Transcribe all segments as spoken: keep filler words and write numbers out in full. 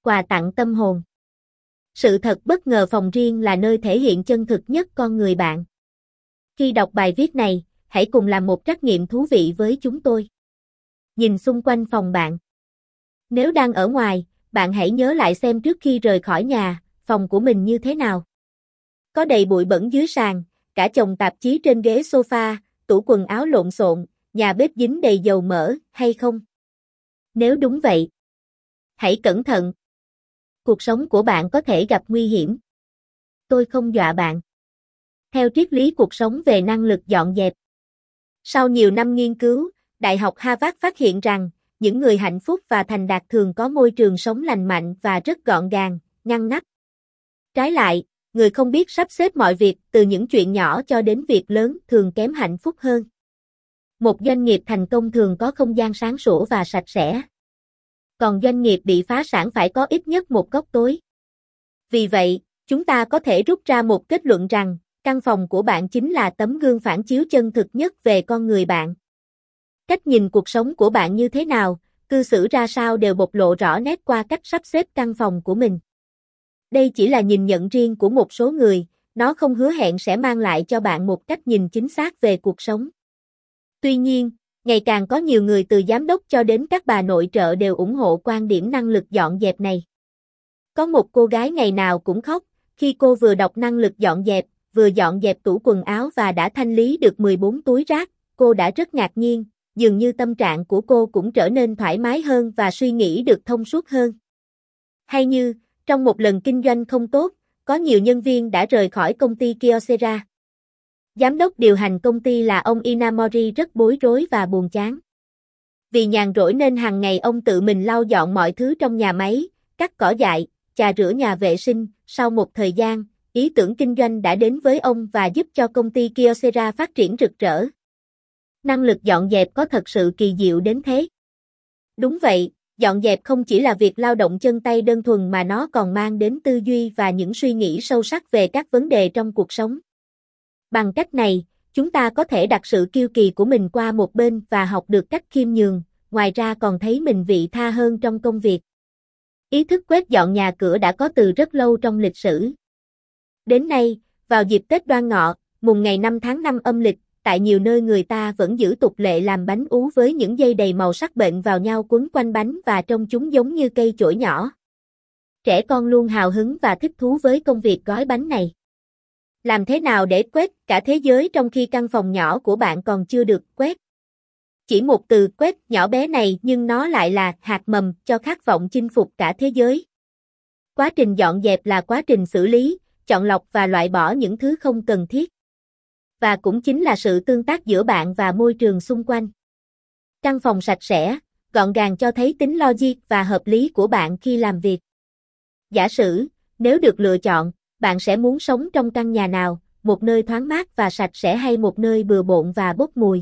quà tặng tâm hồn. Sự thật bất ngờ phòng riêng là nơi thể hiện chân thực nhất con người bạn. Khi đọc bài viết này, hãy cùng làm một trắc nghiệm thú vị với chúng tôi. Nhìn xung quanh phòng bạn. Nếu đang ở ngoài, bạn hãy nhớ lại xem trước khi rời khỏi nhà, phòng của mình như thế nào. Có đầy bụi bẩn dưới sàn, cả chồng tạp chí trên ghế sofa, tủ quần áo lộn xộn, nhà bếp dính đầy dầu mỡ, hay không? Nếu đúng vậy, hãy cẩn thận. Cuộc sống của bạn có thể gặp nguy hiểm. Tôi không dọa bạn. Theo triết lý cuộc sống về năng lực dọn dẹp. Sau nhiều năm nghiên cứu, Đại học Harvard phát hiện rằng, những người hạnh phúc và thành đạt thường có môi trường sống lành mạnh và rất gọn gàng, ngăn nắp. Trái lại, người không biết sắp xếp mọi việc từ những chuyện nhỏ cho đến việc lớn thường kém hạnh phúc hơn. Một doanh nghiệp thành công thường có không gian sáng sủa và sạch sẽ. Còn doanh nghiệp bị phá sản phải có ít nhất một góc tối. Vì vậy, chúng ta có thể rút ra một kết luận rằng, căn phòng của bạn chính là tấm gương phản chiếu chân thực nhất về con người bạn. Cách nhìn cuộc sống của bạn như thế nào, cư xử ra sao đều bộc lộ rõ nét qua cách sắp xếp căn phòng của mình. Đây chỉ là nhìn nhận riêng của một số người, nó không hứa hẹn sẽ mang lại cho bạn một cách nhìn chính xác về cuộc sống. Tuy nhiên, ngày càng có nhiều người từ giám đốc cho đến các bà nội trợ đều ủng hộ quan điểm năng lực dọn dẹp này. Có một cô gái ngày nào cũng khóc, khi cô vừa đọc năng lực dọn dẹp, vừa dọn dẹp tủ quần áo và đã thanh lý được mười bốn túi rác, cô đã rất ngạc nhiên, dường như tâm trạng của cô cũng trở nên thoải mái hơn và suy nghĩ được thông suốt hơn. Hay như, trong một lần kinh doanh không tốt, có nhiều nhân viên đã rời khỏi công ty Kyocera. Giám đốc điều hành công ty là ông Inamori rất bối rối và buồn chán. Vì nhàn rỗi nên hàng ngày ông tự mình lau dọn mọi thứ trong nhà máy, cắt cỏ dại, chà rửa nhà vệ sinh. Sau một thời gian, ý tưởng kinh doanh đã đến với ông và giúp cho công ty Kyocera phát triển rực rỡ. Năng lực dọn dẹp có thật sự kỳ diệu đến thế? Đúng vậy, dọn dẹp không chỉ là việc lao động chân tay đơn thuần mà nó còn mang đến tư duy và những suy nghĩ sâu sắc về các vấn đề trong cuộc sống. Bằng cách này, chúng ta có thể đặt sự kiêu kỳ của mình qua một bên và học được cách khiêm nhường, ngoài ra còn thấy mình vị tha hơn trong công việc. Ý thức quét dọn nhà cửa đã có từ rất lâu trong lịch sử. Đến nay, vào dịp Tết Đoan Ngọ, mùng ngày năm tháng năm âm lịch, tại nhiều nơi người ta vẫn giữ tục lệ làm bánh ú với những dây đầy màu sắc bệnh vào nhau quấn quanh bánh và trông chúng giống như cây chổi nhỏ. Trẻ con luôn hào hứng và thích thú với công việc gói bánh này. Làm thế nào để quét cả thế giới trong khi căn phòng nhỏ của bạn còn chưa được quét? Chỉ một từ quét nhỏ bé này nhưng nó lại là hạt mầm cho khát vọng chinh phục cả thế giới. Quá trình dọn dẹp là quá trình xử lý, chọn lọc và loại bỏ những thứ không cần thiết. Và cũng chính là sự tương tác giữa bạn và môi trường xung quanh. Căn phòng sạch sẽ, gọn gàng cho thấy tính logic và hợp lý của bạn khi làm việc. Giả sử, nếu được lựa chọn, bạn sẽ muốn sống trong căn nhà nào, một nơi thoáng mát và sạch sẽ hay một nơi bừa bộn và bốc mùi?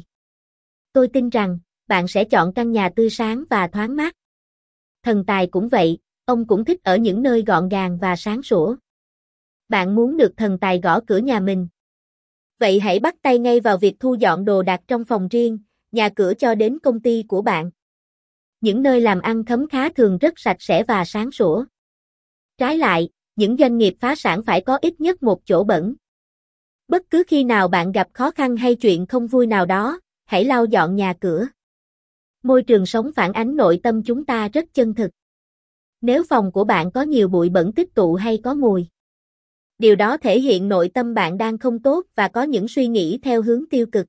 Tôi tin rằng, bạn sẽ chọn căn nhà tươi sáng và thoáng mát. Thần tài cũng vậy, ông cũng thích ở những nơi gọn gàng và sáng sủa. Bạn muốn được thần tài gõ cửa nhà mình. Vậy hãy bắt tay ngay vào việc thu dọn đồ đạc trong phòng riêng, nhà cửa cho đến công ty của bạn. Những nơi làm ăn khấm khá thường rất sạch sẽ và sáng sủa. Trái lại, những doanh nghiệp phá sản phải có ít nhất một chỗ bẩn. Bất cứ khi nào bạn gặp khó khăn hay chuyện không vui nào đó, hãy lau dọn nhà cửa. Môi trường sống phản ánh nội tâm chúng ta rất chân thực. Nếu phòng của bạn có nhiều bụi bẩn tích tụ hay có mùi, điều đó thể hiện nội tâm bạn đang không tốt và có những suy nghĩ theo hướng tiêu cực.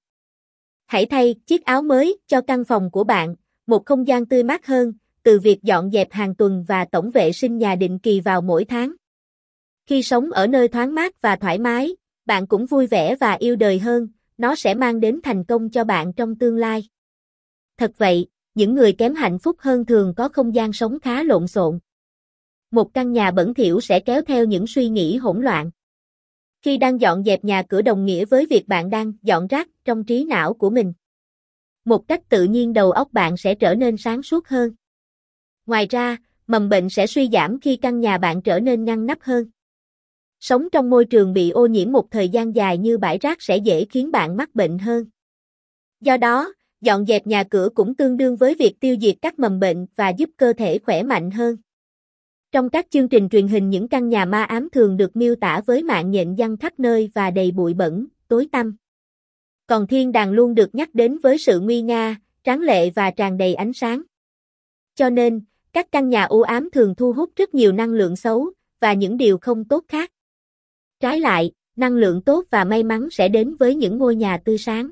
Hãy thay chiếc áo mới cho căn phòng của bạn, một không gian tươi mát hơn, từ việc dọn dẹp hàng tuần và tổng vệ sinh nhà định kỳ vào mỗi tháng. Khi sống ở nơi thoáng mát và thoải mái, bạn cũng vui vẻ và yêu đời hơn, nó sẽ mang đến thành công cho bạn trong tương lai. Thật vậy, những người kém hạnh phúc hơn thường có không gian sống khá lộn xộn. Một căn nhà bẩn thỉu sẽ kéo theo những suy nghĩ hỗn loạn. Khi đang dọn dẹp nhà cửa đồng nghĩa với việc bạn đang dọn rác trong trí não của mình. Một cách tự nhiên đầu óc bạn sẽ trở nên sáng suốt hơn. Ngoài ra, mầm bệnh sẽ suy giảm khi căn nhà bạn trở nên ngăn nắp hơn. Sống trong môi trường bị ô nhiễm một thời gian dài như bãi rác sẽ dễ khiến bạn mắc bệnh hơn. Do đó, dọn dẹp nhà cửa cũng tương đương với việc tiêu diệt các mầm bệnh và giúp cơ thể khỏe mạnh hơn. Trong các chương trình truyền hình, những căn nhà ma ám thường được miêu tả với mạng nhện giăng khắp nơi và đầy bụi bẩn, tối tăm. Còn thiên đàng luôn được nhắc đến với sự nguy nga, tráng lệ và tràn đầy ánh sáng. Cho nên, các căn nhà u ám thường thu hút rất nhiều năng lượng xấu và những điều không tốt khác. Trái lại, năng lượng tốt và may mắn sẽ đến với những ngôi nhà tươi sáng.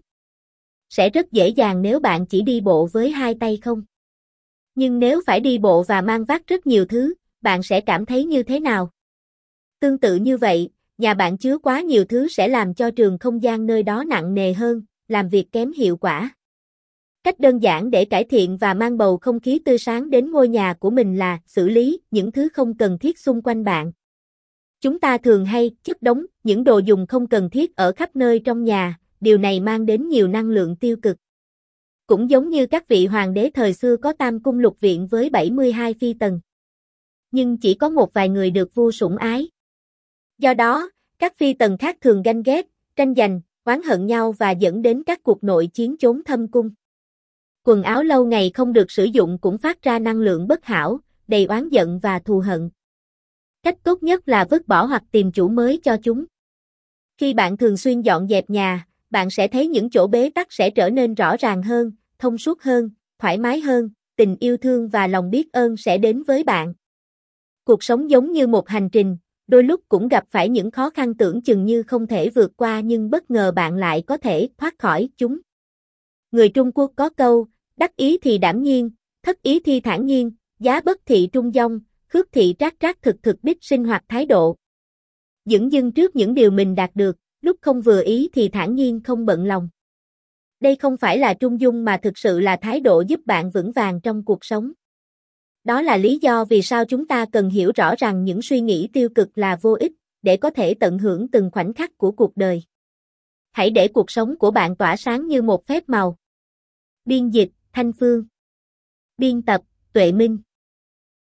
Sẽ rất dễ dàng nếu bạn chỉ đi bộ với hai tay không. Nhưng nếu phải đi bộ và mang vác rất nhiều thứ, bạn sẽ cảm thấy như thế nào? Tương tự như vậy, nhà bạn chứa quá nhiều thứ sẽ làm cho trường không gian nơi đó nặng nề hơn, làm việc kém hiệu quả. Cách đơn giản để cải thiện và mang bầu không khí tươi sáng đến ngôi nhà của mình là xử lý những thứ không cần thiết xung quanh bạn. Chúng ta thường hay chất đống những đồ dùng không cần thiết ở khắp nơi trong nhà, điều này mang đến nhiều năng lượng tiêu cực. Cũng giống như các vị hoàng đế thời xưa có tam cung lục viện với bảy mươi hai phi tần. Nhưng chỉ có một vài người được vua sủng ái. Do đó, các phi tần khác thường ganh ghét, tranh giành, oán hận nhau và dẫn đến các cuộc nội chiến chốn thâm cung. Quần áo lâu ngày không được sử dụng cũng phát ra năng lượng bất hảo, đầy oán giận và thù hận. Cách tốt nhất là vứt bỏ hoặc tìm chủ mới cho chúng. Khi bạn thường xuyên dọn dẹp nhà, bạn sẽ thấy những chỗ bế tắc sẽ trở nên rõ ràng hơn, thông suốt hơn, thoải mái hơn, tình yêu thương và lòng biết ơn sẽ đến với bạn. Cuộc sống giống như một hành trình, đôi lúc cũng gặp phải những khó khăn tưởng chừng như không thể vượt qua nhưng bất ngờ bạn lại có thể thoát khỏi chúng. Người Trung Quốc có câu, đắc ý thì đảm nhiên, thất ý thì thản nhiên, giá bất thị trung dong, khước thị trác trác thực thực đích sinh hoạt thái độ. Dửng dưng trước những điều mình đạt được, lúc không vừa ý thì thản nhiên không bận lòng. Đây không phải là trung dung mà thực sự là thái độ giúp bạn vững vàng trong cuộc sống. Đó là lý do vì sao chúng ta cần hiểu rõ rằng những suy nghĩ tiêu cực là vô ích, để có thể tận hưởng từng khoảnh khắc của cuộc đời. Hãy để cuộc sống của bạn tỏa sáng như một phép màu. Biên dịch, Thanh Phương. Biên tập, Tuệ Minh.